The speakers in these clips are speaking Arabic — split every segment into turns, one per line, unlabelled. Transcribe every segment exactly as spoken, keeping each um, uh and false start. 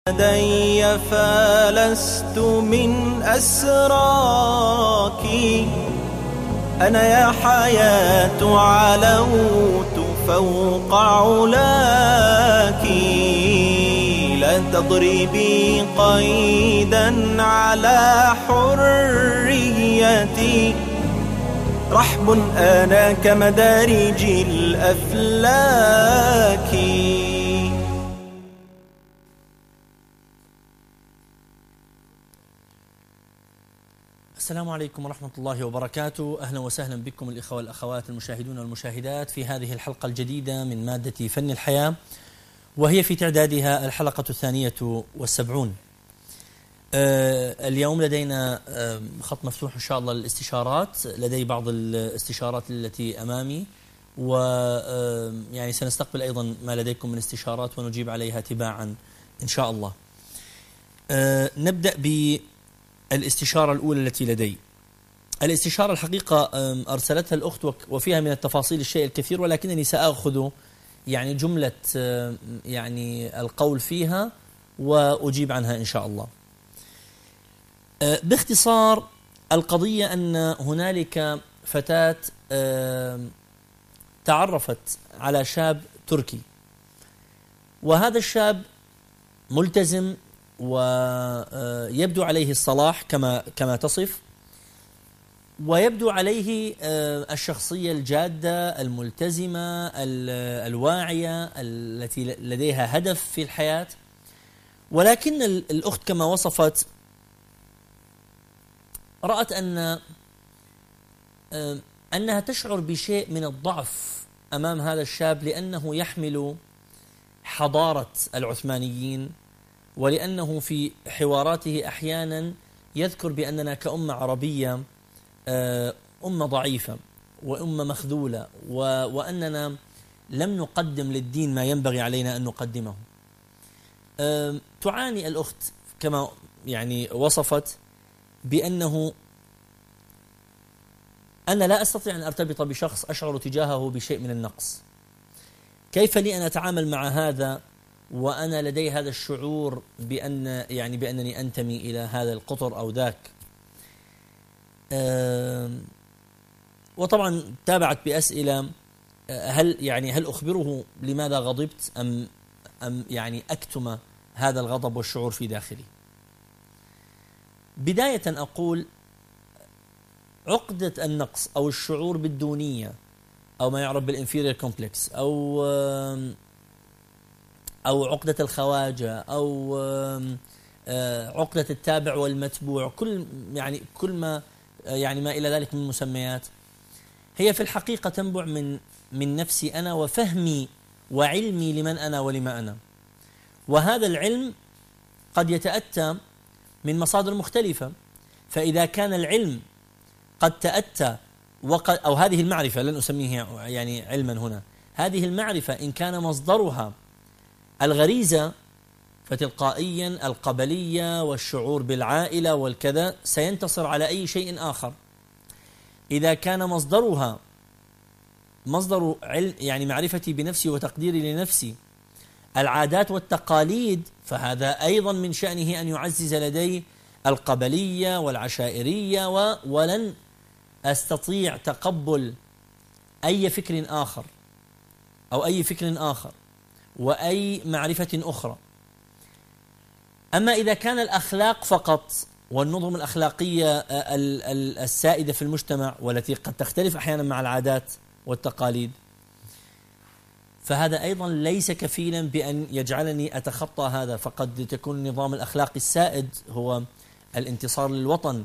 يدي فلست من أسراك، أنا يا حياة علوت فوق علاك. لا تضربي قيدا على حريتي، رحب أنا كمدارج الأفلاك.
السلام عليكم ورحمة الله وبركاته. أهلا وسهلا بكم الإخوة والأخوات المشاهدون والمشاهدات في هذه الحلقة الجديدة من مادة فن الحياة، وهي في تعدادها الحلقة الثانية والسبعون. آه اليوم لدينا آه خط مفتوح إن شاء الله للاستشارات. لدي بعض الاستشارات التي أمامي، و آه يعني سنستقبل أيضا ما لديكم من استشارات ونجيب عليها تباعا إن شاء الله. آه نبدأ ب الاستشارة الأولى التي لدي. الاستشارة الحقيقة أرسلتها الأخت وفيها من التفاصيل الشيء الكثير، ولكنني سأخذ يعني جملة يعني القول فيها وأجيب عنها إن شاء الله. باختصار، القضية أن هنالك فتاة تعرفت على شاب تركي، وهذا الشاب ملتزم ويبدو عليه الصلاح كما كما تصف، ويبدو عليه الشخصية الجادة الملتزمة الواعية التي لديها هدف في الحياة. ولكن الأخت كما وصفت رأت أن أنها تشعر بشيء من الضعف أمام هذا الشاب، لأنه يحمل حضارة العثمانيين، ولأنه في حواراته أحيانا يذكر بأننا كأمة عربية أمة ضعيفة وأمة مخذولة، وأننا لم نقدم للدين ما ينبغي علينا أن نقدمه. تعاني الأخت كما يعني وصفت بأنه أنا لا أستطيع أن أرتبط بشخص أشعر تجاهه بشيء من النقص. كيف لي أن أتعامل مع هذا وأنا لدي هذا الشعور بأن يعني بأنني أنتمي إلى هذا القطر أو ذاك؟ أه وطبعا تابعت بأسئلة: هل يعني هل أخبره لماذا غضبت أم أم يعني أكتم هذا الغضب والشعور في داخلي؟ بداية أقول: عقدة النقص أو الشعور بالدونية أو ما يعرف بالإنفيرير كومبلكس أو أه أو عقدة الخواجة أو عقدة التابع والمتبوع، كل يعني كل ما يعني ما إلى ذلك من مسميات، هي في الحقيقة تنبع من من نفسي أنا وفهمي وعلمي لمن أنا ولما أنا. وهذا العلم قد يتأتى من مصادر مختلفة، فإذا كان العلم قد تأتى وقد أو هذه المعرفة، لن أسميه يعني علما هنا، هذه المعرفة إن كان مصدرها الغريزة فتلقائيا القبلية والشعور بالعائلة والكذا سينتصر على أي شيء آخر. إذا كان مصدرها مصدر علم يعني معرفتي بنفسي وتقديري لنفسي العادات والتقاليد، فهذا أيضا من شأنه أن يعزز لدي القبلية والعشائرية، ولن أستطيع تقبل أي فكر آخر أو أي فكر آخر وأي معرفة أخرى. أما إذا كان الأخلاق فقط والنظم الأخلاقية السائدة في المجتمع والتي قد تختلف أحيانا مع العادات والتقاليد، فهذا أيضا ليس كفيلا بأن يجعلني أتخطى هذا. فقد تكون النظام الأخلاقي السائد هو الانتصار للوطن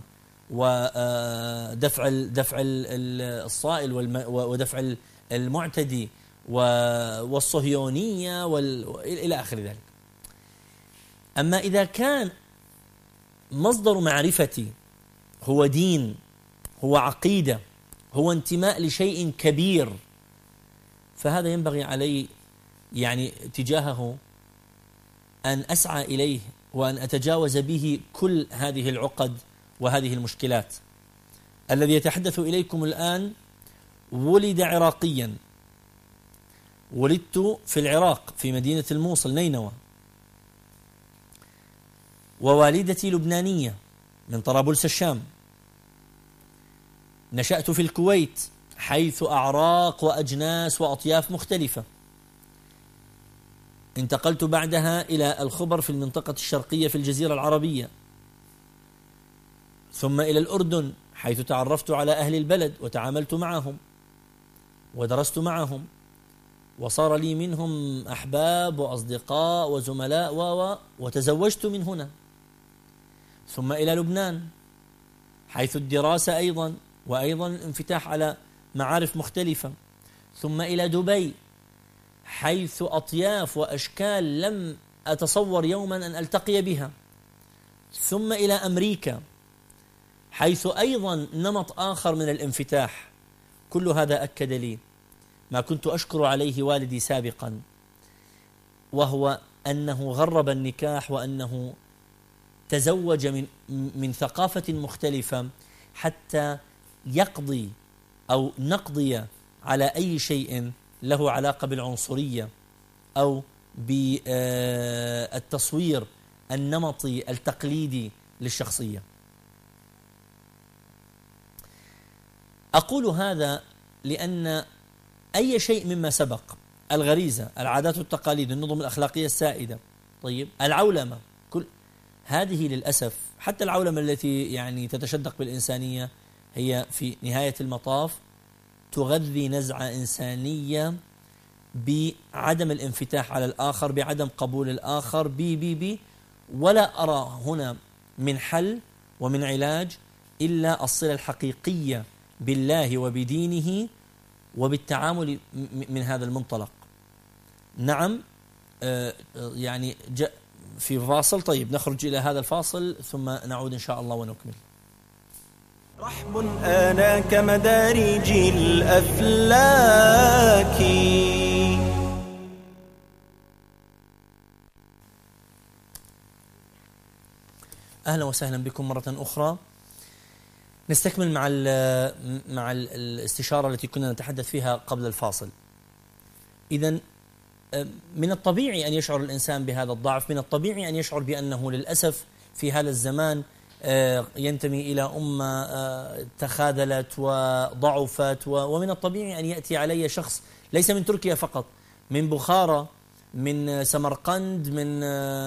ودفع دفع الصائل ودفع المعتدي والصهيونية إلى آخر ذلك. أما إذا كان مصدر معرفتي هو دين، هو عقيدة، هو انتماء لشيء كبير، فهذا ينبغي علي يعني تجاهه أن أسعى إليه وأن أتجاوز به كل هذه العقد وهذه المشكلات. الذي يتحدث إليكم الآن ولد عراقيا، ولدت في العراق في مدينة الموصل نينوى، ووالدتي لبنانية من طرابلس الشام. نشأت في الكويت حيث أعراق وأجناس وأطياف مختلفة. انتقلت بعدها إلى الخبر في المنطقة الشرقية في الجزيرة العربية، ثم إلى الأردن حيث تعرفت على أهل البلد وتعاملت معهم ودرست معهم، وصار لي منهم أحباب وأصدقاء وزملاء و وتزوجت من هنا. ثم إلى لبنان حيث الدراسة أيضا، وأيضا الانفتاح على معارف مختلفة. ثم إلى دبي حيث أطياف وأشكال لم أتصور يوما أن ألتقي بها. ثم إلى أمريكا حيث أيضا نمط آخر من الانفتاح. كل هذا أكد لي ما كنت أشكر عليه والدي سابقا، وهو أنه غرب النكاح، وأنه تزوج من من ثقافة مختلفة حتى يقضي أو نقضي على أي شيء له علاقة بالعنصرية أو بالتصوير النمطي التقليدي للشخصية. أقول هذا لأن أي شيء مما سبق، الغريزة، العادات والتقاليد، النظم الأخلاقية السائدة، طيب العولمة، كل هذه للأسف، حتى العولمة التي يعني تتشدق بالإنسانية، هي في نهاية المطاف تغذي نزعة إنسانية بعدم الانفتاح على الآخر، بعدم قبول الآخر، بي بي بي ولا أرى هنا من حل ومن علاج إلا الصلة الحقيقية بالله وبدينه وبالتعامل من هذا المنطلق. نعم آه يعني جاء في فاصل، طيب نخرج إلى هذا الفاصل ثم نعود إن شاء الله ونكمل.
رحب آنا كمدارج الأفلاك.
أهلا وسهلا بكم مرة أخرى. نستكمل مع ال مع ال الاستشارة التي كنا نتحدث فيها قبل الفاصل. إذن من الطبيعي أن يشعر الإنسان بهذا الضعف، من الطبيعي أن يشعر بأنه للأسف في هذا الزمان ينتمي إلى أمة تخاذلت وضعفت، ومن الطبيعي أن يأتي علي شخص ليس من تركيا فقط، من بخارى، من سمرقند، من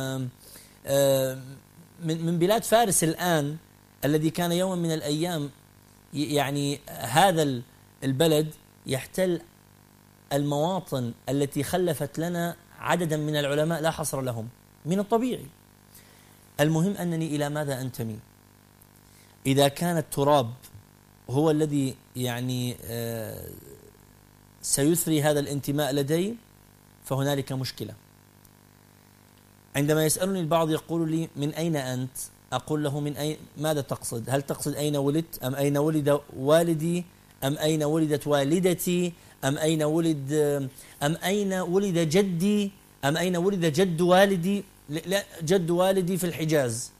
من بلاد فارس الآن، الذي كان يوما من الأيام يعني هذا البلد يحتل المواطن التي خلفت لنا عددا من العلماء لا حصر لهم. من الطبيعي، المهم أنني إلى ماذا أنتمي. إذا كان التراب هو الذي يعني سيثري هذا الانتماء لدي فهنالك مشكلة. عندما يسألني البعض يقول لي من أين أنت؟ أقول له من أين؟ ماذا تقصد؟ هل تقصد أين ولدت؟ أم أين ولد والدي؟ أم أين ولدت والدتي؟ أم أين ولد أم أين ولد جدي؟ أم أين ولد جد والدي؟ لا، جد والدي في الحجاز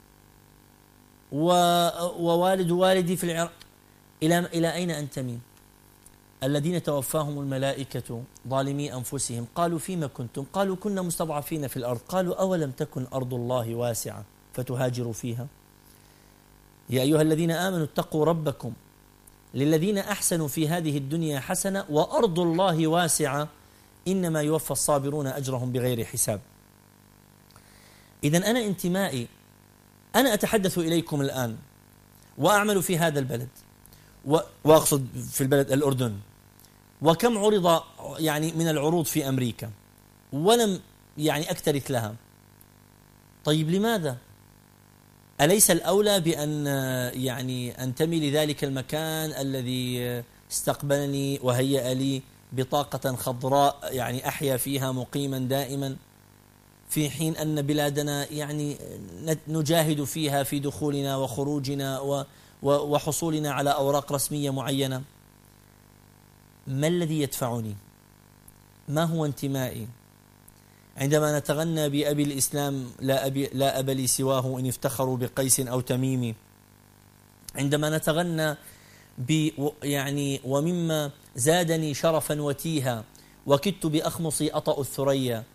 ووالد والدي في العراق. إلى إلى أين أنتمي؟ الذين توفاهم الملائكة ظالمي أنفسهم قالوا فيما كنتم؟ قالوا كنا مستضعفين في الأرض. قالوا أولم تكن أرض الله واسعة فتهاجروا فيها؟ يا أيها الذين آمنوا اتقوا ربكم للذين أحسنوا في هذه الدنيا حسنة وأرض الله واسعة إنما يوفى الصابرون أجرهم بغير حساب. إذن أنا انتمائي، أنا أتحدث إليكم الآن وأعمل في هذا البلد، وأقصد في البلد الأردن، وكم عرض يعني من العروض في أمريكا ولم يعني أكترث لها. طيب لماذا؟ أليس الأولى بأن يعني أنتمي لذلك المكان الذي استقبلني وهيأ لي بطاقة خضراء يعني أحيا فيها مقيما دائما، في حين أن بلادنا يعني نجاهد فيها في دخولنا وخروجنا وحصولنا على أوراق رسمية معينة؟ ما الذي يدفعني؟ ما هو انتمائي؟ عندما نتغنى بأبي الإسلام لا أبي لا أب لي سواه إن افتخروا بقيس أو تميم، عندما نتغنى ب يعني ومما زادني شرفا وتيها وكدت بأخمصي أطأ الثريا،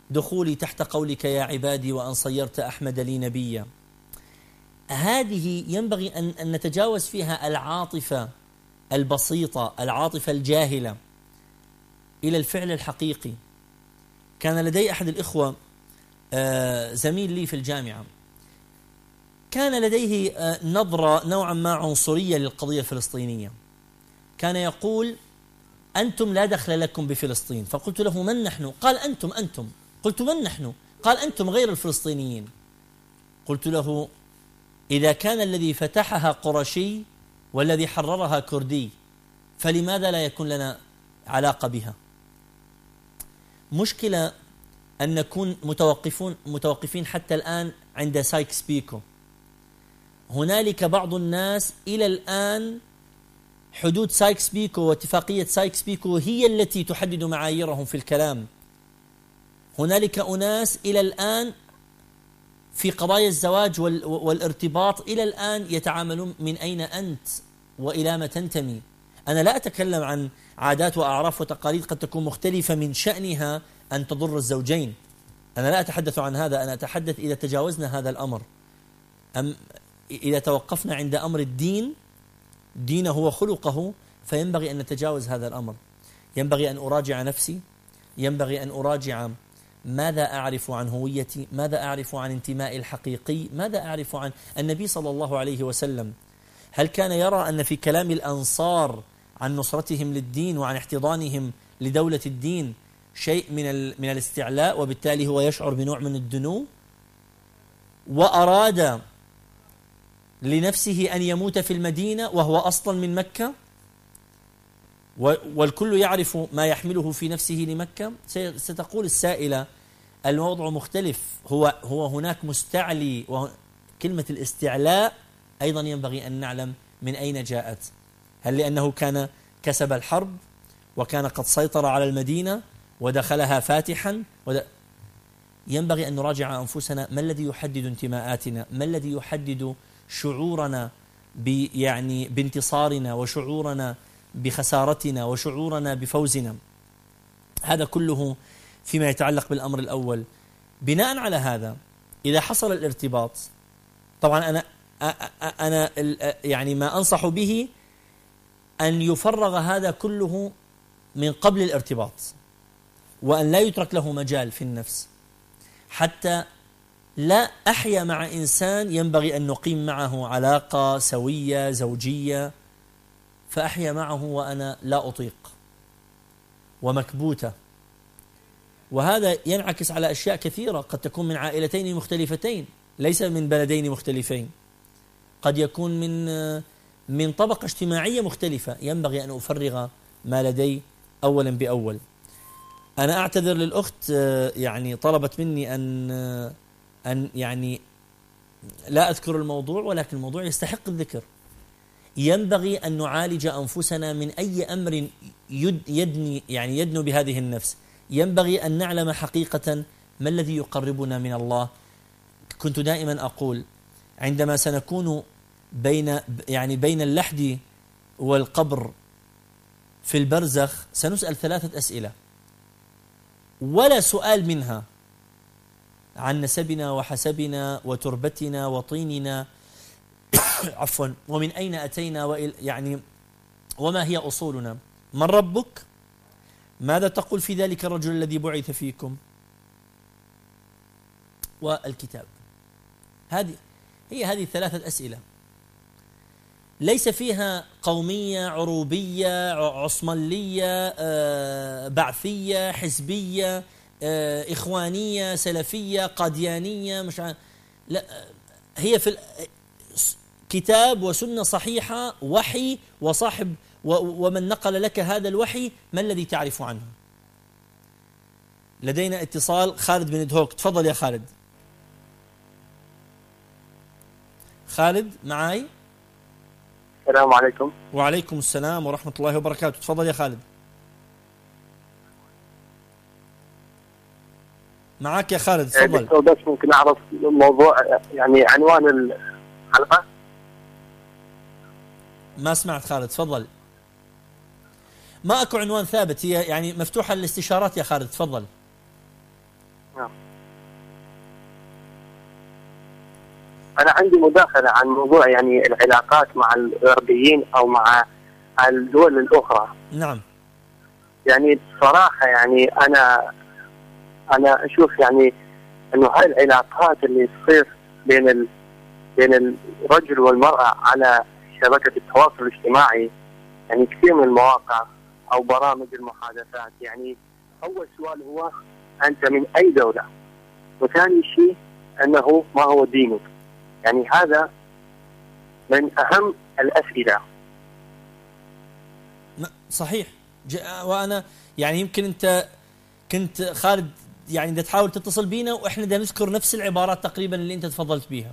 دخولي تحت قولك يا عبادي وأن صيرت أحمد لي نبيا. هذه ينبغي أن أن نتجاوز فيها العاطفة البسيطة، العاطفة الجاهلة، إلى الفعل الحقيقي. كان لدي أحد الإخوة زميل لي في الجامعة، كان لديه نظرة نوعا ما عنصرية للقضية الفلسطينية. كان يقول أنتم لا دخل لكم بفلسطين. فقلت له من نحن؟ قال أنتم أنتم. قلت من نحن؟ قال أنتم غير الفلسطينيين. قلت له إذا كان الذي فتحها قرشي والذي حررها كردي فلماذا لا يكون لنا علاقة بها؟ مشكلة أن نكون متوقفون متوقفين حتى الآن عند سايكس بيكو. هنالك بعض الناس إلى الآن حدود سايكس بيكو واتفاقية سايكس بيكو هي التي تحدد معاييرهم في الكلام. هنالك أناس إلى الآن في قضايا الزواج والارتباط إلى الآن يتعاملون من أين أنت وإلى ما تنتمي. أنا لا أتكلم عن عادات وأعراف وتقاليد قد تكون مختلفة من شأنها أن تضر الزوجين، أنا لا أتحدث عن هذا. أنا أتحدث إذا تجاوزنا هذا الأمر، أم إذا توقفنا عند أمر الدين، دينه وخلقه، فينبغي أن نتجاوز هذا الأمر. ينبغي أن أراجع نفسي، ينبغي أن أراجع ماذا أعرف عن هويتي، ماذا أعرف عن انتمائي الحقيقي، ماذا أعرف عن النبي صلى الله عليه وسلم. هل كان يرى أن في كلام الأنصار عن نصرتهم للدين وعن احتضانهم لدولة الدين شيء من من الاستعلاء، وبالتالي هو يشعر بنوع من الدنو، وأراد لنفسه أن يموت في المدينة وهو أصلا من مكة، والكل يعرف ما يحمله في نفسه لمكة؟ ستقول السائلة الموضوع مختلف، هو هو هناك مستعلي. وكلمة الاستعلاء أيضا ينبغي أن نعلم من أين جاءت. هل لأنه كان كسب الحرب وكان قد سيطر على المدينة ودخلها فاتحا؟ ينبغي أن نراجع أنفسنا، ما الذي يحدد انتماءاتنا؟ ما الذي يحدد شعورنا يعني بانتصارنا وشعورنا بخسارتنا وشعورنا بفوزنا؟ هذا كله فيما يتعلق بالأمر الأول. بناء على هذا إذا حصل الارتباط، طبعا أنا أنا يعني ما أنصح به أن يفرغ هذا كله من قبل الارتباط، وأن لا يترك له مجال في النفس، حتى لا أحيا مع إنسان ينبغي أن نقيم معه علاقة سوية زوجية، فأحيا معه وأنا لا أطيق ومكبوتة. وهذا ينعكس على أشياء كثيرة، قد تكون من عائلتين مختلفتين، ليس من بلدين مختلفين، قد يكون من من طبقة اجتماعية مختلفة. ينبغي أن أفرغ ما لدي أولا بأول. أنا أعتذر للأخت، يعني طلبت مني أن أن يعني لا أذكر الموضوع، ولكن الموضوع يستحق الذكر. ينبغي أن نعالج أنفسنا من أي أمر يدني يعني يدنو بهذه النفس. ينبغي أن نعلم حقيقة ما الذي يقربنا من الله. كنت دائما أقول عندما سنكون بين يعني بين اللحد والقبر في البرزخ سنسأل ثلاثة أسئلة، ولا سؤال منها عن نسبنا وحسبنا وتربتنا وطيننا عفوا ومن أين أتينا وإل يعني وما هي أصولنا. من ربك؟ ماذا تقول في ذلك الرجل الذي بعث فيكم؟ والكتاب. هذه هي هذه الثلاثة أسئلة، ليس فيها قومية، عروبية، عصملية، بعثية، حزبية، إخوانية، سلفية، قاديانية، مش عارف. لا، هي في كتاب وسنة صحيحة، وحي، وصاحب ومن نقل لك هذا الوحي ما الذي تعرف عنه. لدينا اتصال، خالد بن دهوك، تفضل يا خالد. خالد معاي؟
السلام عليكم.
وعليكم السلام ورحمة الله وبركاته. تفضل يا خالد. معك يا خالد، تفضل.
دكتور بس ممكن أعرف الموضوع يعني عنوان الحلقة؟
ما سمعت خالد، تفضل. ما أكو عنوان ثابت، هي يعني مفتوحة للاستشارات يا خالد، تفضل.
نعم. أنا عندي مداخلة عن موضوع يعني العلاقات مع الغربيين أو مع الدول الأخرى.
نعم.
يعني بصراحة يعني أنا أنا أشوف يعني إنه هاي العلاقات اللي تصير بين ال بين الرجل والمرأة على شبكة التواصل الاجتماعي، يعني كثير من المواقع أو برامج المحادثات، يعني أول سؤال هو أنت من أي دولة؟ وثاني شيء أنه ما هو دينك؟ يعني هذا من أهم الأسئلة.
صحيح. وأنا يعني يمكن أنت كنت خالد يعني دا تحاول تتصل بينا وإحنا دا نذكر نفس العبارات تقريبا اللي أنت تفضلت بيها.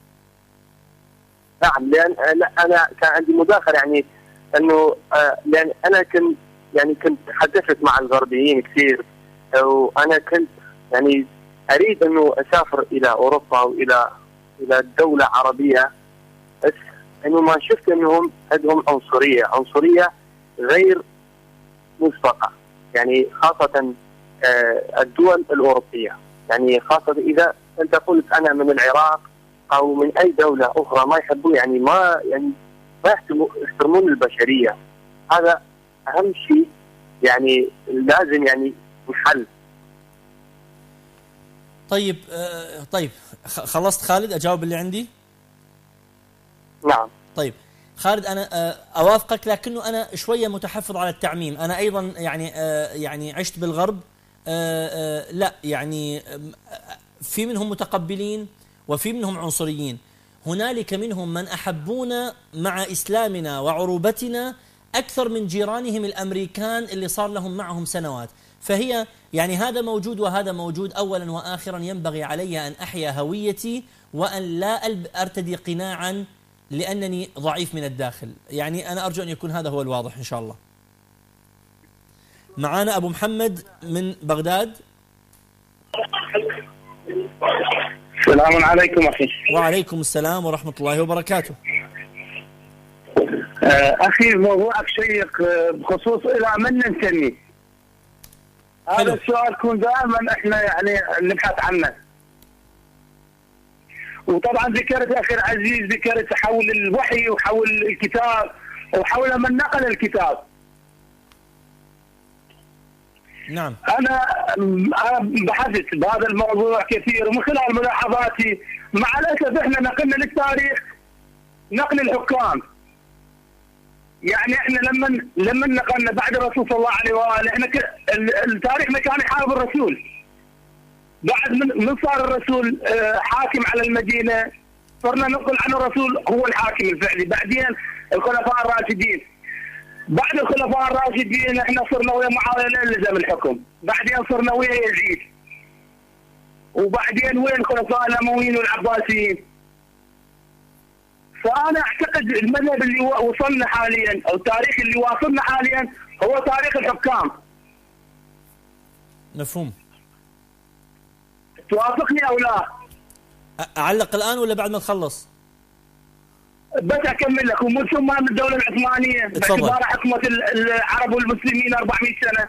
نعم، لأن أنا كان عندي مداخلة يعني أنه لأن أنا كنت يعني كنت تحدثت مع الغربيين كثير، وأنا كنت يعني أريد أنه أسافر إلى أوروبا وإلى إلى دولة عربية، بس أنه ما شفت أنهم عندهم عنصرية عنصرية غير مسبقة، يعني خاصة الدول الأوروبية. يعني خاصة إذا أنت قلت أنا من العراق أو من أي دولة أخرى ما يحبون، يعني ما يعني ما يحترمون البشرية. هذا أهم شيء يعني لازم يعني يحل.
طيب آه طيب خلصت خالد؟ أجاوب اللي عندي؟
نعم.
طيب خالد أنا آه أوافقك، لكنه أنا شوية متحفظ على التعميم. أنا أيضا يعني آه يعني عشت بالغرب. آه آه لا يعني آه في منهم متقبلين وفي منهم عنصريين. هنالك منهم من أحبونا مع إسلامنا وعروبتنا أكثر من جيرانهم الأمريكان اللي صار لهم معهم سنوات. فهي يعني هذا موجود وهذا موجود. أولا وآخرا ينبغي علي أن أحيا هويتي وأن لا أرتدي قناعا لأنني ضعيف من الداخل. يعني أنا أرجو أن يكون هذا هو الواضح إن شاء الله. معانا أبو محمد من بغداد.
السلام عليكم أخي.
وعليكم السلام ورحمة الله وبركاته.
أخي موضوعك شيق بخصوص إلى من ننتمي. هذا السؤال يكون دائما احنا يعني نبحث عنه. وطبعا ذكرت اخي العزيز ذكرت حول الوحي وحول الكتاب وحول من نقل الكتاب.
نعم.
انا بحثت بهذا الموضوع كثير، ومن خلال ملاحظاتي مع الاسف احنا نقلنا للتاريخ نقل الحكام. يعني احنا لما لما نقلنا بعد الرسول صلى الله عليه واله، احنا التاريخ ما كان يحارب الرسول. بعد من, من صار الرسول حاكم على المدينه صرنا نقل عن الرسول هو الحاكم الفعلي. بعدين الخلفاء الراشدين، بعد الخلفاء الراشدين احنا صرنا ويا معاويه نلزم الحكم، بعدين صرنا ويا يزيد، وبعدين ويا الخلفاء الامويين والعباسيين. فأنا أعتقد المذهب اللي وصلنا حاليا أو التاريخ اللي واصلنا حاليا هو تاريخ الحكام.
مفهوم.
توافقني أو لا؟
أعلق الآن ولا بعد ما تخلص؟
بس أكمل لك. ومن ثم من الدولة العثمانية باعتبار حكمة العرب والمسلمين أربعمائة سنة.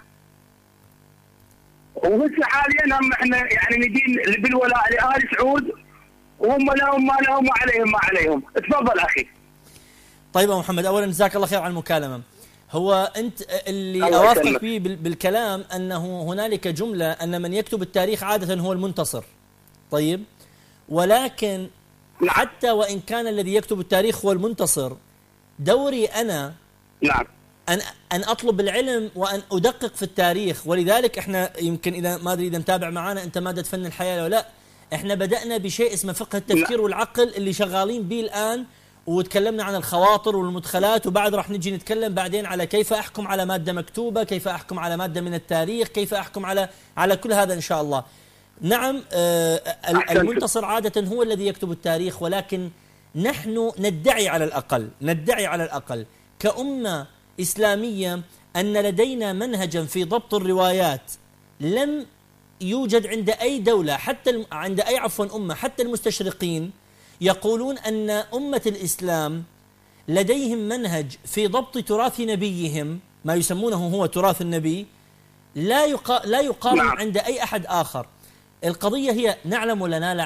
وهسه حاليا هم احنا يعني ندين بالولاء لآل سعود، وهم لهم ما لهم وعليهم ما عليهم. تفضل أخي.
طيب أبو محمد، أولا جزاك الله خير على المكالمة. هو أنت اللي أوافقك به بالكلام أنه هنالك جملة أن من يكتب التاريخ عادة هو المنتصر. طيب، ولكن حتى وإن كان الذي يكتب التاريخ هو المنتصر، دوري أنا
نعم
أن أن أطلب العلم وأن أدقق في التاريخ. ولذلك إحنا يمكن إذا ما أدري إذا متابع معنا أنت مادة فن الحياة ولا لا، إحنا بدأنا بشيء اسمه فقه التفكير والعقل اللي شغالين به الآن، وتكلمنا عن الخواطر والمدخلات، وبعد راح نجي نتكلم بعدين على كيف أحكم على مادة مكتوبة، كيف أحكم على مادة من التاريخ، كيف أحكم على على كل هذا إن شاء الله. نعم، آه المنتصر عادة هو الذي يكتب التاريخ، ولكن نحن ندعي على الأقل ندعي على الأقل كأمة إسلامية أن لدينا منهجا في ضبط الروايات لم يوجد عند أي دولة، حتى عند أي عفوا أمة، حتى المستشرقين يقولون أن أمة الإسلام لديهم منهج في ضبط تراث نبيهم، ما يسمونه هو تراث النبي، لا يقا لا يقارن عند أي أحد آخر. القضية هي نعلم ولا لا نعلم؟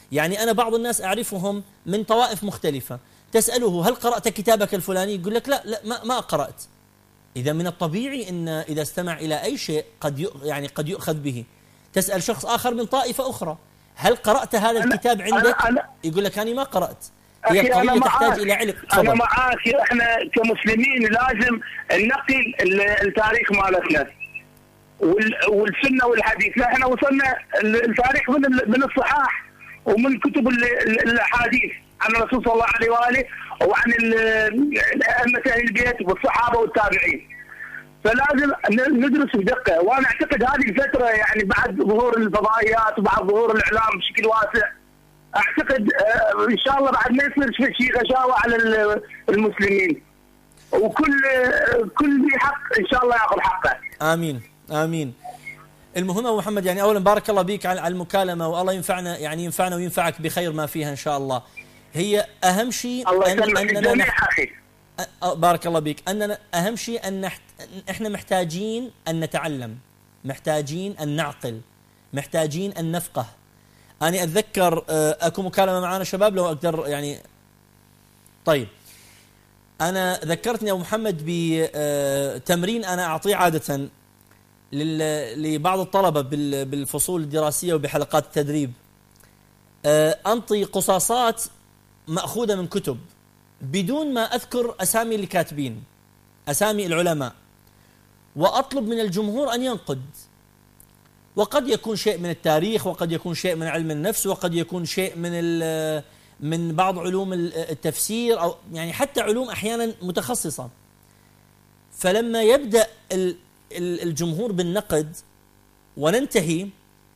يعني أنا بعض الناس أعرفهم من طوائف مختلفة، تسأله هل قرأت كتابك الفلاني؟ يقول لك لا لا ما, ما قرأت. إذا من الطبيعي أن إذا استمع إلى أي شيء قد يعني قد يؤخذ به. تسأل شخص آخر من طائفة أخرى هل قرأت هذا الكتاب عندك؟
أنا أنا
يقول لك أنا ما قرأت.
هي
القضية تحتاج إلى علم.
أنا معاك، إحنا كمسلمين لازم ننقل التاريخ مالتنا والسنة والحديث. لا إحنا وصلنا التاريخ من من الصحاح ومن كتب الأحاديث عن الرسول صلى الله عليه وآله وعن أئمة أهل البيت والصحابة والتابعين. فلازم ندرس بدقة، وأنا أعتقد هذه الفترة يعني بعد ظهور الفضائيات وبعد ظهور الإعلام بشكل واسع، أعتقد إن شاء الله بعد ما يصير شيء غشاوة على المسلمين، وكل كل ذي حق إن شاء الله يأخذ حقه.
آمين آمين. المهم أبو محمد يعني أولا بارك الله بك على المكالمة، والله ينفعنا يعني ينفعنا وينفعك بخير ما فيها إن شاء الله. هي أهم شيء
الله
أن أننا
نح... أخي.
بارك الله بك. أننا أهم شيء أن نحت... إحنا محتاجين أن نتعلم، محتاجين أن نعقل، محتاجين أن نفقه. أنا أتذكر أكو مكالمة معانا شباب لو أقدر يعني. طيب أنا ذكرتني أبو محمد بتمرين أنا أعطيه عادة لبعض الطلبة بالفصول الدراسية وبحلقات التدريب. أنطي قصاصات مأخوذة من كتب بدون ما أذكر أسامي اللي كاتبين، أسامي العلماء، وأطلب من الجمهور أن ينقد. وقد يكون شيء من التاريخ، وقد يكون شيء من علم النفس، وقد يكون شيء من من بعض علوم التفسير، أو يعني حتى علوم أحيانا متخصصة. فلما يبدأ الجمهور بالنقد وننتهي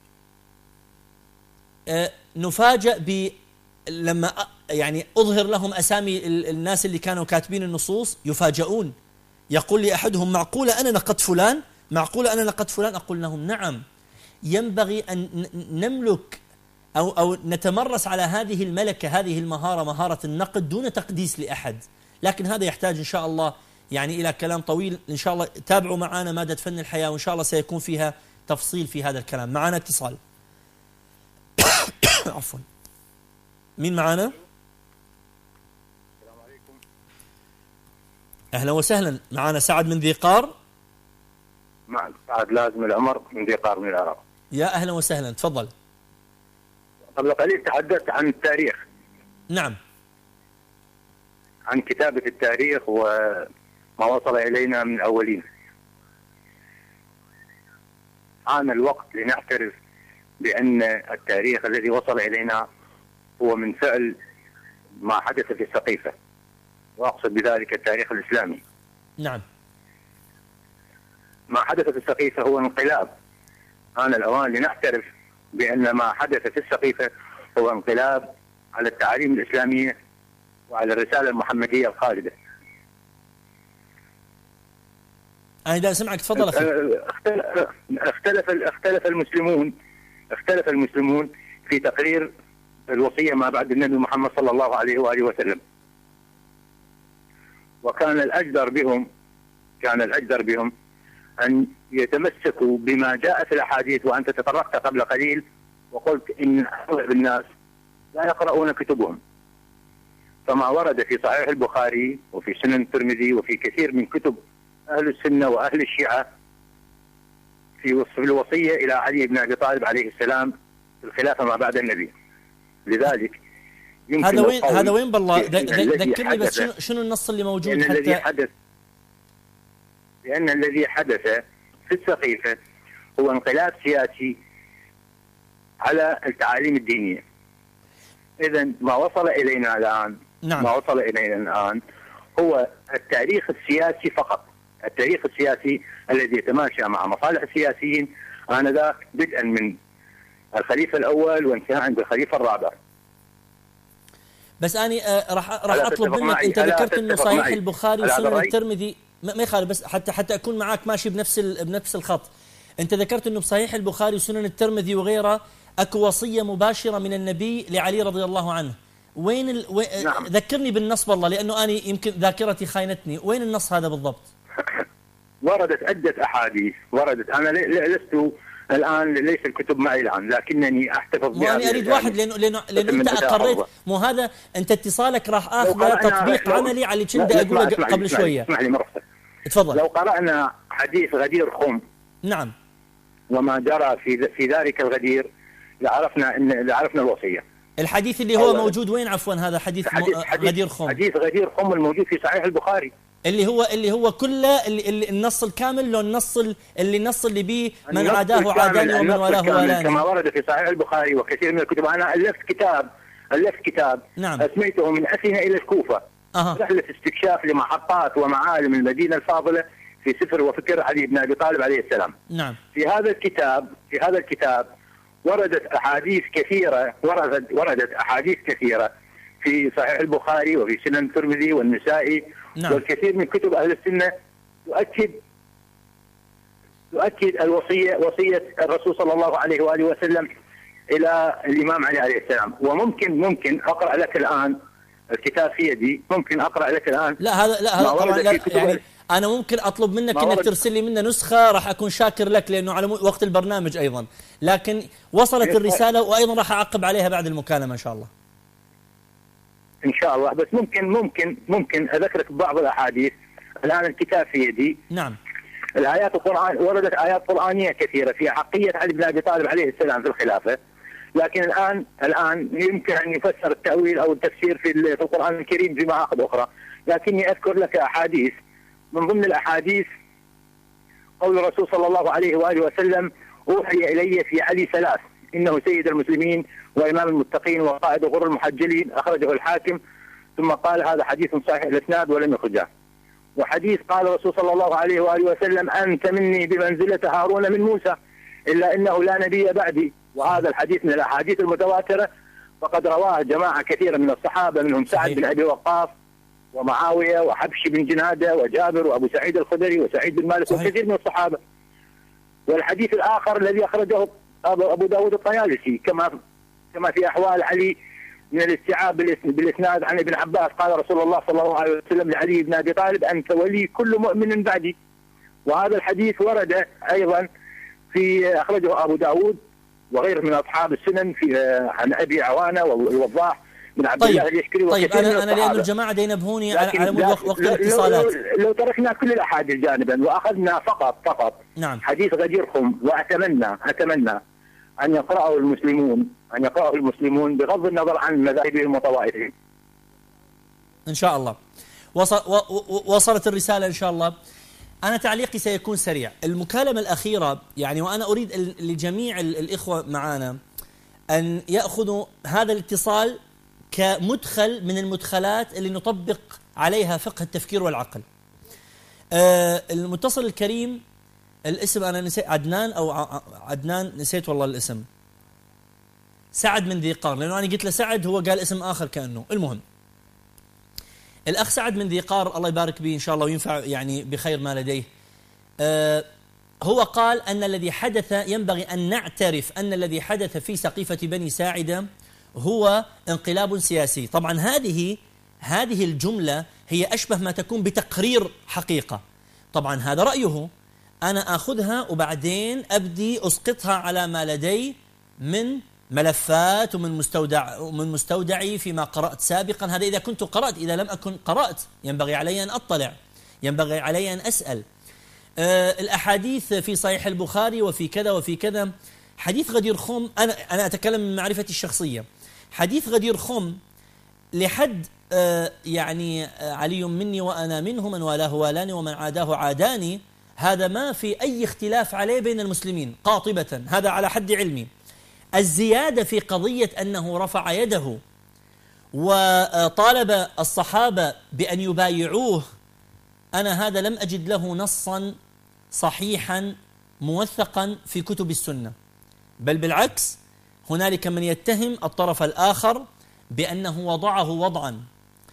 نفاجأ ب لما يعني أظهر لهم أسامي الناس اللي كانوا كاتبين النصوص يفاجؤون. يقول لي أحدهم معقولة أنا نقدت فلان؟ معقولة أنا نقدت فلان؟ أقول لهم نعم، ينبغي أن نملك أو أو نتمرس على هذه الملكة، هذه المهارة، مهارة النقد دون تقديس لأحد. لكن هذا يحتاج إن شاء الله يعني إلى كلام طويل. إن شاء الله تابعوا معنا مادة فن الحياة، وإن شاء الله سيكون فيها تفصيل في هذا الكلام. معنا اتصال. عفوا، مين معنا؟
السلام عليكم.
أهلا وسهلا. معنا سعد من ذي قار.
معك سعد لازم العمر من ذي قار من العراق.
يا أهلا وسهلا، تفضل.
قبل قليل تحدثت عن التاريخ.
نعم.
عن كتابة التاريخ وما وصل إلينا من الأولين. آن الوقت لنعترف بأن التاريخ الذي وصل إلينا هو من فعل ما حدث في السقيفة، وأقصد بذلك التاريخ الإسلامي.
نعم.
ما حدث في السقيفة هو انقلاب. آن الأوان لنعترف بأن ما حدث في السقيفة هو انقلاب على التعاليم الإسلامية وعلى الرسالة المحمدية الخالدة.
أنا دا سمعك، تفضل أخي.
اختلف اختلف المسلمون اختلف المسلمون في تقرير الوصية ما بعد النبي محمد صلى الله عليه وآله وسلم، وكان الأجدر بهم كان الأجدر بهم أن يتمسكوا بما جاء في الأحاديث. وأنت تطرقت قبل قليل وقلت إن أغلب الناس لا يقرؤون كتبهم، فما ورد في صحيح البخاري وفي سنن الترمذي وفي كثير من كتب أهل السنة وأهل الشيعة في الوصية إلى علي بن أبي طالب عليه السلام في الخلافة ما بعد النبي. لذلك يمكن
هذا وين هذا وين بالله ذكرني بس شنو, شنو النص اللي موجود؟
لأن
حتى
الذي حدث لأن الذي حدث في السقيفة هو انقلاب سياسي على التعاليم الدينية. إذن ما وصل إلينا الآن
نعم.
ما وصل إلينا الآن هو التاريخ السياسي فقط، التاريخ السياسي الذي يتماشى مع مصالح السياسيين آنذاك بدءا من الخليفة الأول وانتهاء بالخليفة الرابع.
بس أنا آه راح راح أطلب منك، أنت ذكرت إنه صحيح البخاري وسنن الترمذي، ما يخالف، بس حتى حتى أكون معك ماشي بنفس بنفس الخط. أنت ذكرت إنه بصحيح البخاري وسنن الترمذي وغيره أكو وصية مباشرة من النبي لعلي رضي الله عنه. وين ال... و...
نعم.
ذكرني بالنص والله، لأنه أنا يمكن ذاكرتي خاينتني. وين النص هذا بالضبط؟
وردت عدة أحاديث، وردت أنا لست الآن ليس الكتب معي الآن، لكنني أحتفظ بها.
وأنا أريد واحد لأنه لأنه لأنه أنت أقريت، مو هذا أنت اتصالك راح آخذ تطبيق عملي على اللي كنت أقوله قبل شوية.
اسمح لي مرة.
تفضل.
لو قرأنا حديث غدير خم،
نعم،
وما جرى في في ذلك الغدير، لعرفنا ان لعرفنا الوصية.
الحديث اللي هو موجود وين عفوا؟ هذا حديث,
حديث,
حديث غدير خم.
حديث غدير خم الموجود في صحيح البخاري،
اللي هو اللي هو كله اللي, اللي النص الكامل، لو النص اللي النص اللي به من عاداه عاداني ومن والاه والاني،
كما ورد في صحيح البخاري وكثير من الكتب. انا الفت كتاب الفت كتاب
نعم.
اسميته من اثينا الى الكوفه،
أه.
رحله استكشاف لمحطات ومعالم المدينه الفاضله في سفر وفكر علي بن ابي طالب عليه السلام.
نعم.
في هذا الكتاب في هذا الكتاب وردت احاديث كثيره وردت وردت احاديث كثيره في صحيح البخاري وفي سنن الترمذي والنسائي. نعم. والكثير من كتب اهل السنه تؤكد تؤكد الوصيه وصيه الرسول صلى الله عليه واله وسلم الى الامام علي عليه السلام. وممكن ممكن اقرا لك الان الكتاب في يدي، ممكن اقرا لك الان.
لا هذا لا هذا طبعا لا يعني انا ممكن اطلب منك انك ترسل لي منه نسخه، راح اكون شاكر لك لانه على وقت البرنامج ايضا، لكن وصلت الرساله وايضا راح اعقب عليها بعد المكالمه ان شاء الله.
ان شاء الله. بس ممكن ممكن ممكن اذكرك بعض الاحاديث. الان الكتاب في يدي.
نعم.
الايات القرآن وردت ايات قرآنيه كثيره في حقيه علي بن ابي طالب عليه السلام في الخلافه، لكن الان الان يمكن ان يفسر التاويل او التفسير في في القرآن الكريم في مواقف اخرى، لكني اذكر لك احاديث. من ضمن الاحاديث قول الرسول صلى الله عليه واله وسلم: اوحي الي في علي ثلاث، انه سيد المسلمين وامام المتقين وقائد غر المحجلين، اخرجه الحاكم. ثم قال: هذا حديث صحيح الاسناد ولم يخرجه. وحديث قال الرسول صلى الله عليه واله وسلم: انت مني بمنزله هارون من موسى، الا انه لا نبي بعدي. وهذا الحديث من الاحاديث المتواتره، وقد رواه جماعه كثيره من الصحابه، منهم سعد بن ابي وقاص ومعاويه وحبش بن جناده وجابر وابو سعيد الخدري وسعيد بن مالك وكثير من الصحابه. والحديث الاخر الذي اخرجه ابو داود الطيالسي كما كما في احوال علي من الاستيعاب بالاسناد عن ابن عباس، قال رسول الله صلى الله عليه وسلم لعلي بن ابي طالب: انت ولي كل مؤمن بعدي. وهذا الحديث ورد ايضا في اخرجه ابو داود وغيره من اصحاب السنن في عن ابي عوانه والوضاح من عبد
طيب.
الله اليشكري.
طيب انا انا لانه الجماعه ينبهوني على على مود وقت الاتصالات.
لو, لو تركنا كل الاحاديث جانبا واخذنا فقط فقط
نعم.
حديث غدير خم، واتمنى اتمنى ان يقرأه المسلمون ان يقرأه المسلمون بغض النظر عن مذاهبهم وطوائفهم.
ان شاء الله وصل وصلت الرساله ان شاء الله. أنا تعليقي سيكون سريع. المكالمة الأخيرة يعني، وأنا أريد لجميع الإخوة معنا أن يأخذوا هذا الاتصال كمدخل من المدخلات اللي نطبق عليها فقه التفكير والعقل. آه المتصل الكريم الاسم أنا نسيت، عدنان أو عدنان نسيت والله الاسم، سعد من ذي قار، لأنه أنا قلت له سعد هو قال اسم آخر كأنه. المهم الأخ سعد من ذي قار الله يبارك به إن شاء الله وينفع يعني بخير ما لديه. آه هو قال أن الذي حدث ينبغي أن نعترف أن الذي حدث في سقيفة بني ساعدة هو انقلاب سياسي. طبعا هذه هذه الجملة هي أشبه ما تكون بتقرير حقيقة. طبعا هذا رأيه، أنا أخذها وبعدين أبدي أسقطها على ما لدي من ملفات ومن مستودع ومن مستودعي فيما قرأت سابقا. هذا إذا كنت قرأت، إذا لم أكن قرأت ينبغي علي أن أطلع، ينبغي علي أن أسأل. أه الأحاديث في صحيح البخاري وفي كذا وفي كذا. حديث غدير خم، أنا أنا أتكلم من معرفتي الشخصية. حديث غدير خم لحد أه يعني علي مني وأنا منه، من والاه والاني ومن عاداه عاداني، هذا ما في أي اختلاف عليه بين المسلمين قاطبة، هذا على حد علمي. الزيادة في قضية أنه رفع يده وطالب الصحابة بأن يبايعوه، أنا هذا لم أجد له نصا صحيحا موثقا في كتب السنة، بل بالعكس هنالك من يتهم الطرف الآخر بأنه وضعه وضعا.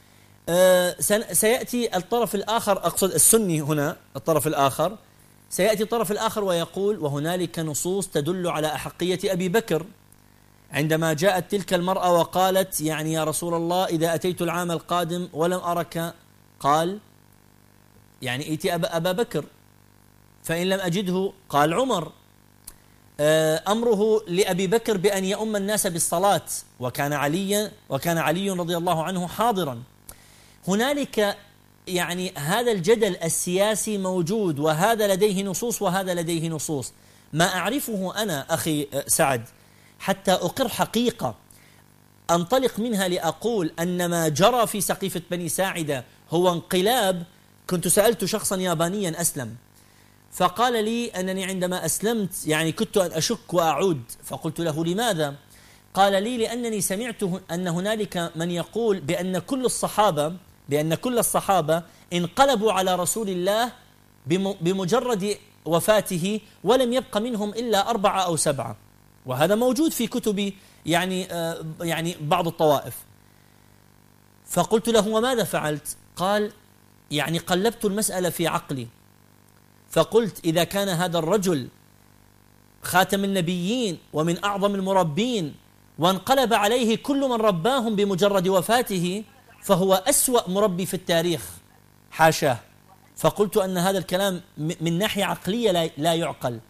سيأتي الطرف الآخر، أقصد السني هنا، الطرف الآخر سيأتي الطرف الآخر ويقول: وهنالك نصوص تدل على أحقية أبي بكر عندما جاءت تلك المرأة وقالت يعني يا رسول الله إذا أتيت العام القادم ولم أرك، قال يعني ائتي أبا, أبا بكر، فإن لم أجده قال عمر. أمره لأبي بكر بأن يؤم الناس بالصلاة، وكان علي وكان علي رضي الله عنه حاضرا. هنالك يعني هذا الجدل السياسي موجود، وهذا لديه نصوص وهذا لديه نصوص. ما أعرفه أنا أخي سعد حتى أقر حقيقة أنطلق منها لأقول أن ما جرى في سقيفة بني ساعدة هو انقلاب. كنت سألت شخصا يابانيا أسلم، فقال لي أنني عندما أسلمت يعني كنت أن أشك وأعود، فقلت له لماذا؟ قال لي لأنني سمعت أن هنالك من يقول بأن كل الصحابة بأن كل الصحابة انقلبوا على رسول الله بمجرد وفاته، ولم يبق منهم إلا أربعة أو سبعة، وهذا موجود في كتب يعني يعني بعض الطوائف. فقلت له وماذا فعلت؟ قال يعني قلبت المسألة في عقلي، فقلت إذا كان هذا الرجل خاتم النبيين ومن أعظم المربين وانقلب عليه كل من رباهم بمجرد وفاته، فهو أسوأ مربي في التاريخ، حاشاه. فقلت أن هذا الكلام من ناحية عقلية لا يعقل،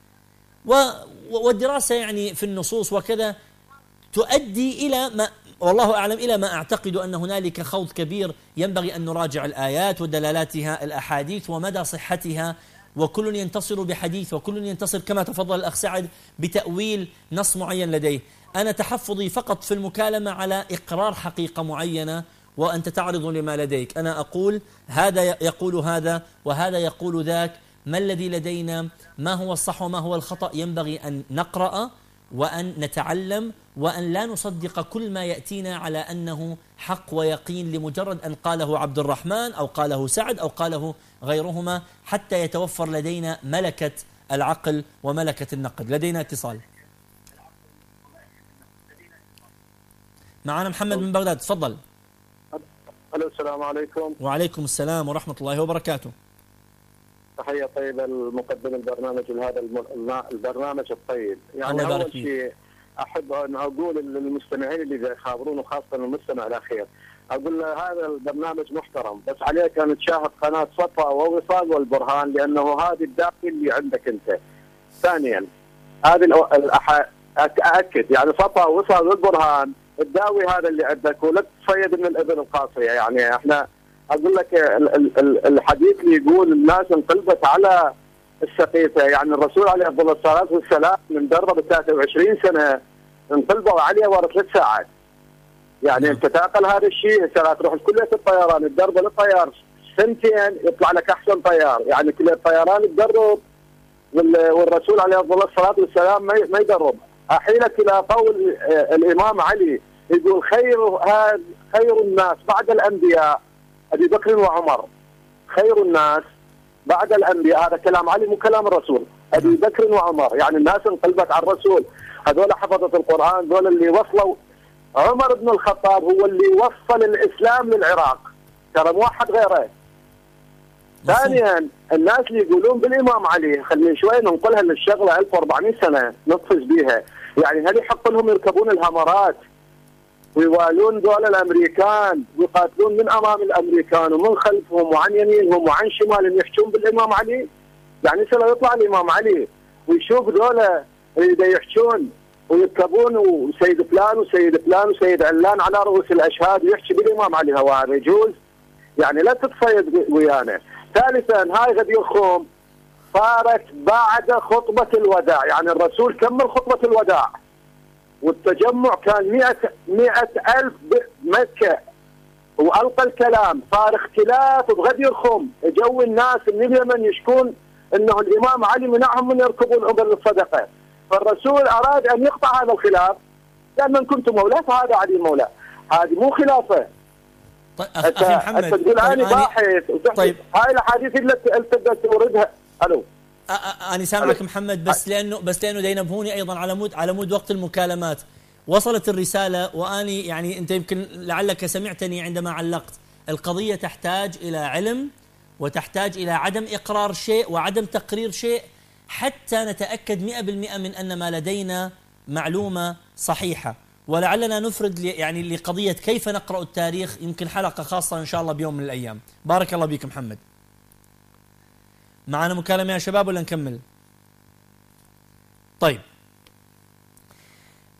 والدراسة يعني في النصوص وكذا تؤدي إلى ما والله أعلم إلى ما أعتقد أن هنالك خوض كبير. ينبغي أن نراجع الآيات ودلالاتها، الأحاديث ومدى صحتها، وكل ينتصر بحديث وكل ينتصر كما تفضل الأخ سعد بتأويل نص معين لديه. أنا تحفظي فقط في المكالمة على إقرار حقيقة معينة وأنت تعرض لما لديك. أنا أقول هذا يقول هذا وهذا يقول ذاك، ما الذي لدينا، ما هو الصح وما هو الخطأ. ينبغي أن نقرأ وأن نتعلم وأن لا نصدق كل ما يأتينا على أنه حق ويقين لمجرد أن قاله عبد الرحمن أو قاله سعد أو قاله غيرهما، حتى يتوفر لدينا ملكة العقل وملكة النقد. لدينا اتصال معنا محمد من بغداد، تفضل.
الو السلام عليكم.
وعليكم السلام ورحمة الله وبركاته.
تحية طيبة لمقدم البرنامج لهذا البرنامج الطيب. يعني أول شيء أحب أن أقول للمستمعين اللي يخابرون وخاصة المستمع الأخير، أقول له هذا البرنامج محترم، بس عليك أن تشاهد قناة صفا ووصال والبرهان، لأنه هذه الداخل اللي عندك أنت. ثانيا هذه الأح... أأكد يعني صفا ووصال والبرهان الداوي هذا اللي عندك، ولا تصيد من الإبل القاصية. يعني احنا أقول لك الحديث اللي يقول الناس انقلبت على السقيفة، يعني الرسول عليه أفضل الصلاة والسلام من دربه ثلاثة وعشرين سنة انقلبوا عليه ورا ثلاث ساعات. يعني أنت تعقل هذا الشيء، أنت تروح كلية الطيران تدرب للطيار سنتين يطلع لك أحسن طيار، يعني كلية الطيران تدرب والرسول عليه أفضل الصلاة والسلام ما يدرب. أحيلك إلى قول الإمام علي يقول خير خير الناس بعد الأنبياء أبي بكر وعمر. خير الناس بعد الأنبياء، هذا كلام علي مو كلام الرسول، أبي بكر وعمر. يعني الناس انقلبت على الرسول، هذول حفظة القرآن، هذول اللي وصلوا. عمر بن الخطاب هو اللي وصل الإسلام للعراق، ترى مو واحد غيره. ثانيا الناس اللي يقولون بالإمام علي، خلينا شوي ننقلها للشغلة ألف وأربعمائة سنة نقفز بيها. يعني هل يحق لهم يركبون الهمرات ويوالون دول الامريكان ويقاتلون من امام الامريكان ومن خلفهم وعن يمينهم وعن شمالهم يحجون بالامام علي؟ يعني سلا يطلع الامام علي ويشوف دولة اللي يحجون ويركبون وسيد فلان وسيد فلان وسيد علان على رؤوس الاشهاد ويحكي بالامام علي، هو هذا يجوز؟ يعني لا تتصيد ويانا. ثالثا هاي غدير خوم صارت بعد خطبة الوداع، يعني الرسول كمل خطبة الوداع والتجمع كان مئة مئة ألف بمكة وألقى الكلام، صار اختلاف بغدير خم. جو الناس من اليمن يشكون انه الامام علي منعهم من يركبون ابل الصدقه، فالرسول اراد ان يقطع هذا الخلاف، لان من كنت مولاه فهذا علي مولاه. هذه مو خلافه.
طيب اخي محمد،
انت تقول انا باحث
طيب
هاي الاحاديث اللي انت توردها. الو
أنا سامعك محمد، بس لأنه بس لأنه ينبهوني أيضا على مود على مود وقت المكالمات. وصلت الرسالة وأني يعني أنت يمكن لعلك سمعتني عندما علقت. القضية تحتاج إلى علم وتحتاج إلى عدم إقرار شيء وعدم تقرير شيء حتى نتأكد مئة بالمئة من أن ما لدينا معلومة صحيحة. ولعلنا نفرد يعني لقضية كيف نقرأ التاريخ يمكن حلقة خاصة إن شاء الله بيوم من الأيام. بارك الله بك محمد. معنا مكالمة يا شباب ولا نكمل؟ طيب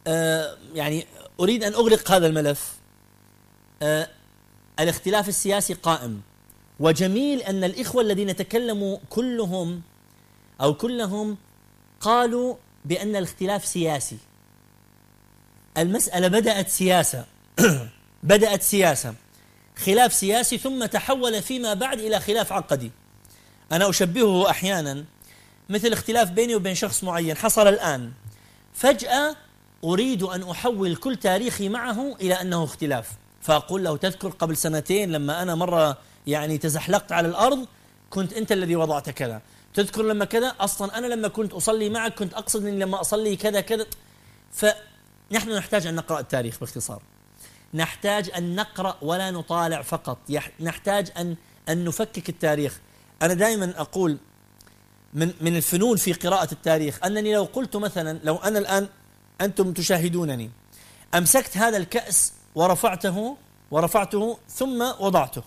آه يعني أريد أن أغلق هذا الملف. آه الاختلاف السياسي قائم، وجميل أن الإخوة الذين تكلموا كلهم أو كلهم قالوا بأن الاختلاف سياسي. المسألة بدأت سياسة بدأت سياسة خلاف سياسي ثم تحول فيما بعد إلى خلاف عقدي. أنا أشبهه أحيانا مثل اختلاف بيني وبين شخص معين حصل الآن، فجأة أريد أن أحول كل تاريخي معه إلى أنه اختلاف، فأقول له تذكر قبل سنتين لما أنا مرة يعني تزحلقت على الأرض كنت أنت الذي وضعت كذا، تذكر لما كذا، أصلا أنا لما كنت أصلي معك كنت أقصد أني لما أصلي كذا كذا. فنحن نحتاج أن نقرأ التاريخ باختصار، نحتاج أن نقرأ ولا نطالع فقط، نحتاج أن أن نفكك التاريخ. أنا دائما أقول من من الفنون في قراءة التاريخ أنني لو قلت مثلا، لو أنا الآن أنتم تشاهدونني أمسكت هذا الكأس ورفعته ورفعته ثم وضعته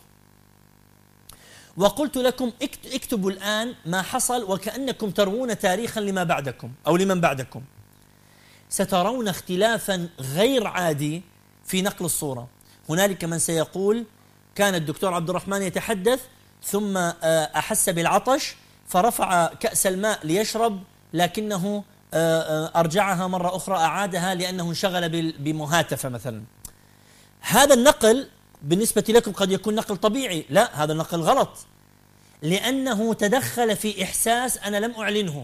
وقلت لكم اكتبوا الآن ما حصل وكأنكم تروون تاريخا لما بعدكم أو لمن بعدكم، سترون اختلافا غير عادي في نقل الصورة. هنالك من سيقول كان الدكتور عبد الرحمن يتحدث ثم أحس بالعطش فرفع كأس الماء ليشرب لكنه أرجعها مرة أخرى أعادها لأنه انشغل بمهاتفة مثلا. هذا النقل بالنسبة لكم قد يكون نقل طبيعي، لا، هذا النقل غلط، لأنه تدخل في إحساس أنا لم أعلنه.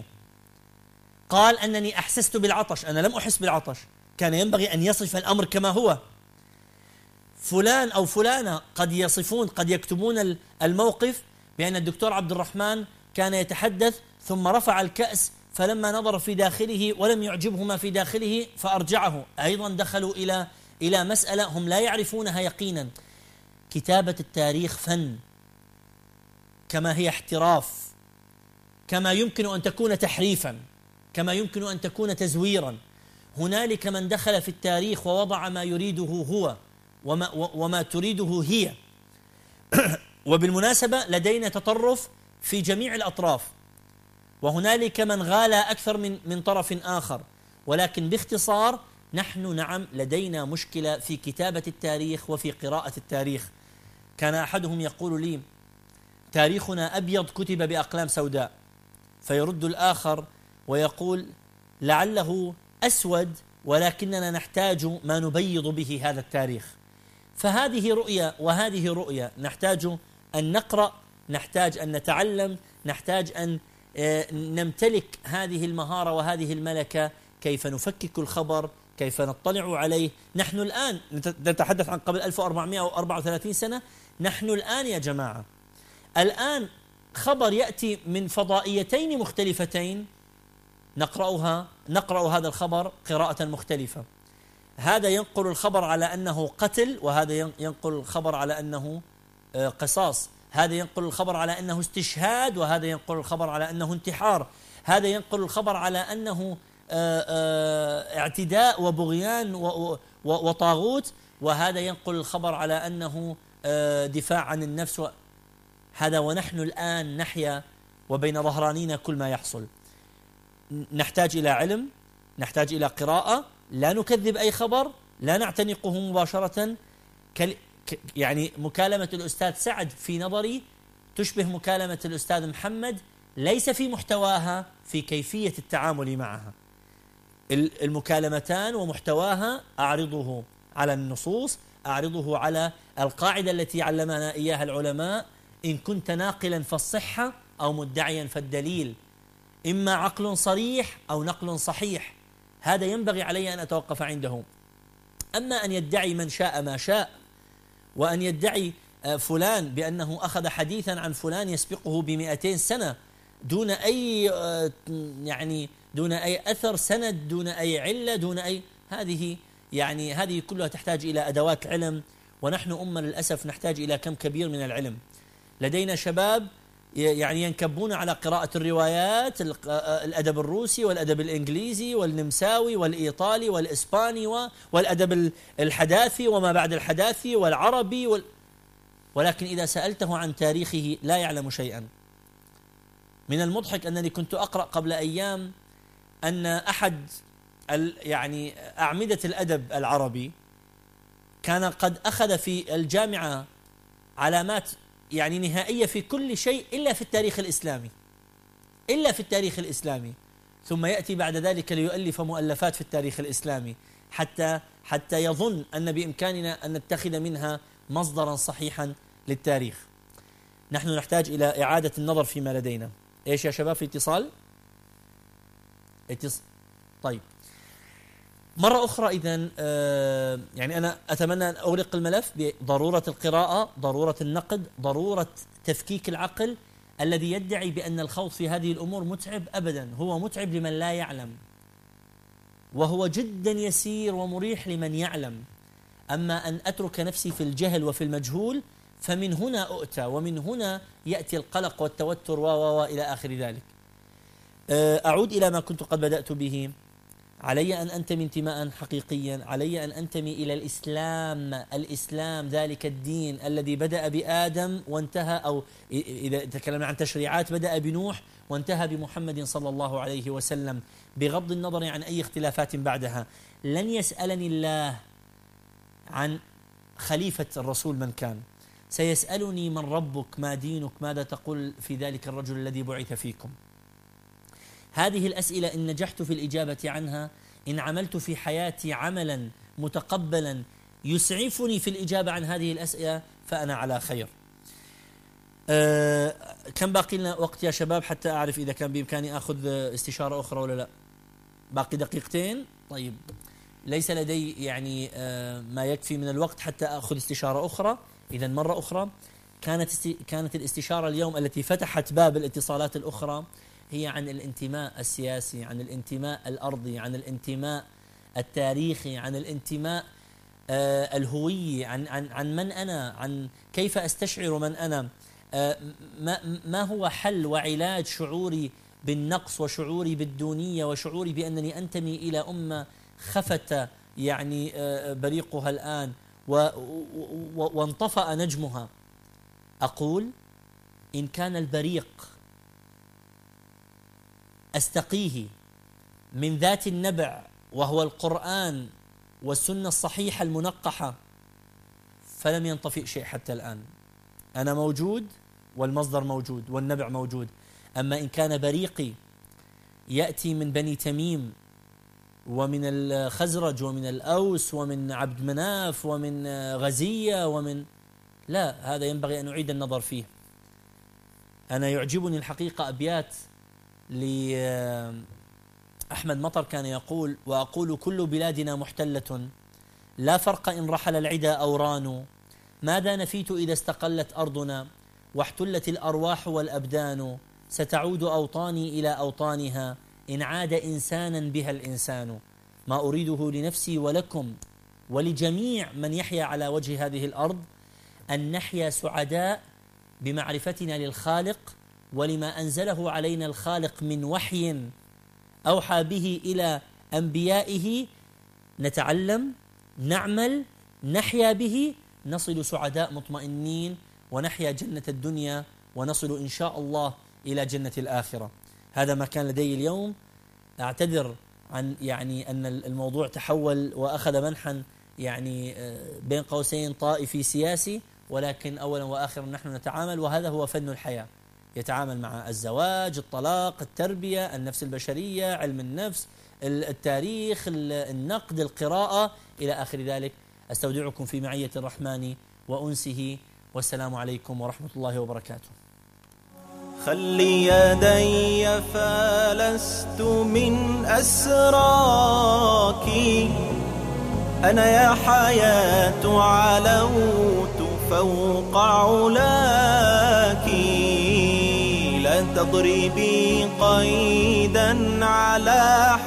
قال أنني أحسست بالعطش، أنا لم أحس بالعطش، كان ينبغي أن يصف الأمر كما هو. فلان أو فلانة قد يصفون قد يكتبون الموقف بأن الدكتور عبد الرحمن كان يتحدث ثم رفع الكأس فلما نظر في داخله ولم يعجبه ما في داخله فأرجعه. أيضا دخلوا إلى إلى مسألة هم لا يعرفونها يقينا. كتابة التاريخ فن، كما هي احتراف، كما يمكن أن تكون تحريفا، كما يمكن أن تكون تزويرا. هنالك من دخل في التاريخ ووضع ما يريده هو وما, وما تريده هي. وبالمناسبة لدينا تطرف في جميع الأطراف، وهنالك من غالى أكثر من من طرف آخر، ولكن باختصار نحن نعم لدينا مشكلة في كتابة التاريخ وفي قراءة التاريخ. كان أحدهم يقول لي تاريخنا أبيض كتب بأقلام سوداء، فيرد الآخر ويقول لعله أسود ولكننا نحتاج ما نبيض به هذا التاريخ. فهذه رؤية وهذه رؤية، نحتاج أن نقرأ، نحتاج أن نتعلم، نحتاج أن نمتلك هذه المهارة وهذه الملكة، كيف نفكك الخبر، كيف نطلع عليه. نحن الآن نتحدث عن قبل ألف وأربعمائة وأربعة وثلاثين سنة، نحن الآن يا جماعة الآن خبر يأتي من فضائيتين مختلفتين نقرأها نقرأ هذا الخبر قراءة مختلفة. هذا ينقل الخبر على أنه قتل، وهذا ينقل الخبر على أنه قصاص، هذا ينقل الخبر على أنه استشهاد، وهذا ينقل الخبر على أنه انتحار، هذا ينقل الخبر على أنه اعتداء وبغيان وطاغوت، وهذا ينقل الخبر على أنه دفاع عن النفس. هذا ونحن الآن نحيا وبين ظهرانينا كل ما يحصل. نحتاج إلى علم، نحتاج إلى قراءة، لا نكذب أي خبر، لا نعتنقه مباشرة. يعني مكالمة الأستاذ سعد في نظري تشبه مكالمة الأستاذ محمد، ليس في محتواها، في كيفية التعامل معها. المكالمتان ومحتواها أعرضه على النصوص، أعرضه على القاعدة التي علمنا إياها العلماء: إن كنت ناقلا فالصحة أو مدعيا فالدليل، إما عقل صريح أو نقل صحيح. هذا ينبغي علي أن أتوقف عنده. أما أن يدعي من شاء ما شاء، وأن يدعي فلان بأنه أخذ حديثا عن فلان يسبقه بمئتين سنة دون أي يعني دون أي أثر سند، دون أي علة، دون أي هذه يعني هذه كلها تحتاج إلى أدوات علم، ونحن أمة للأسف نحتاج إلى كم كبير من العلم. لدينا شباب يعني ينكبون على قراءة الروايات، الأدب الروسي والأدب الإنجليزي والنمساوي والإيطالي والإسباني والأدب الحداثي وما بعد الحداثي والعربي وال... ولكن إذا سألته عن تاريخه لا يعلم شيئا. من المضحك أنني كنت أقرأ قبل أيام أن أحد يعني أعمدة الأدب العربي كان قد أخذ في الجامعة علامات يعني نهائية في كل شيء إلا في التاريخ الإسلامي، إلا في التاريخ الإسلامي، ثم يأتي بعد ذلك ليؤلف مؤلفات في التاريخ الإسلامي حتى حتى يظن أن بإمكاننا أن نتخذ منها مصدرا صحيحا للتاريخ. نحن نحتاج إلى إعادة النظر فيما لدينا. إيش يا شباب؟ في اتصال؟ اتص... طيب مرة أخرى إذن آه يعني أنا أتمنى أن أغلق الملف بضرورة القراءة، ضرورة النقد، ضرورة تفكيك العقل. الذي يدعي بأن الخوض في هذه الأمور متعب، أبدا، هو متعب لمن لا يعلم، وهو جدا يسير ومريح لمن يعلم. أما أن أترك نفسي في الجهل وفي المجهول فمن هنا أؤتى، ومن هنا يأتي القلق والتوتر و و إلى آخر ذلك. أعود إلى ما كنت قد بدأت به. علي أن أنتمي انتماء حقيقيا، علي أن أنتمي إلى الإسلام. الإسلام ذلك الدين الذي بدأ بآدم وانتهى، أو إذا تكلمنا عن تشريعات بدأ بنوح وانتهى بمحمد صلى الله عليه وسلم، بغض النظر عن أي اختلافات بعدها. لن يسألني الله عن خليفة الرسول من كان، سيسألني من ربك، ما دينك، ماذا تقول في ذلك الرجل الذي بعث فيكم. هذه الأسئلة إن نجحت في الإجابة عنها، إن عملت في حياتي عملا متقبلا يسعفني في الإجابة عن هذه الأسئلة فأنا على خير. أه كم باقي لنا وقت يا شباب حتى أعرف إذا كان بإمكاني أخذ استشارة أخرى ولا لا؟ باقي دقيقتين. طيب ليس لدي يعني أه ما يكفي من الوقت حتى أخذ استشارة أخرى. إذن مرة أخرى كانت كانت الاستشارة اليوم التي فتحت باب الاتصالات الأخرى هي عن الانتماء السياسي، عن الانتماء الأرضي، عن الانتماء التاريخي، عن الانتماء آه الهوي، عن عن عن من أنا، عن كيف أستشعر من أنا، آه ما ما هو حل وعلاج شعوري بالنقص وشعوري بالدونية وشعوري بأنني أنتمي إلى أمة خفت يعني آه بريقها الآن وانطفأ نجمها. أقول إن كان البريق أستقيه من ذات النبع وهو القرآن والسنة الصحيحة المنقحة فلم ينطفئ شيء حتى الآن. أنا موجود والمصدر موجود والنبع موجود. أما إن كان بريقي يأتي من بني تميم ومن الخزرج ومن الأوس ومن عبد مناف ومن غزية ومن لا، هذا ينبغي أن أعيد النظر فيه. أنا يعجبني الحقيقة أبيات لأحمد مطر كان يقول: وأقول كل بلادنا محتلة لا فرق إن رحل العدا أو رانوا، ماذا نفيت إذا استقلت أرضنا واحتلت الأرواح والأبدان، ستعود أوطاني إلى أوطانها إن عاد إنسانا بها الإنسان، ما أريده لنفسي ولكم ولجميع من يحيا على وجه هذه الأرض أن نحيا سعداء بمعرفتنا للخالق ولما أنزله علينا الخالق من وحي أوحى به إلى أنبيائه، نتعلم، نعمل، نحيا به، نصل سعداء مطمئنين ونحيا جنة الدنيا ونصل إن شاء الله إلى جنة الآخرة. هذا ما كان لدي اليوم. أعتذر عن يعني أن الموضوع تحول وأخذ منحا يعني بين قوسين طائفي سياسي، ولكن أولا وآخرا نحن نتعامل، وهذا هو فن الحياة، يتعامل مع الزواج، الطلاق، التربية، النفس البشرية، علم النفس، التاريخ، النقد، القراءة إلى آخر ذلك. أستودعكم في معية الرحمن وأنسه، والسلام عليكم ورحمة الله وبركاته.
خلي يدي فلست من أسراك، أنا يا حياة علوت فوق علاك، لا تضربي قيدا على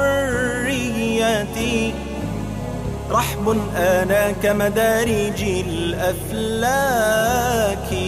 حريتي، رحب أنا كمدارج الأفلاك.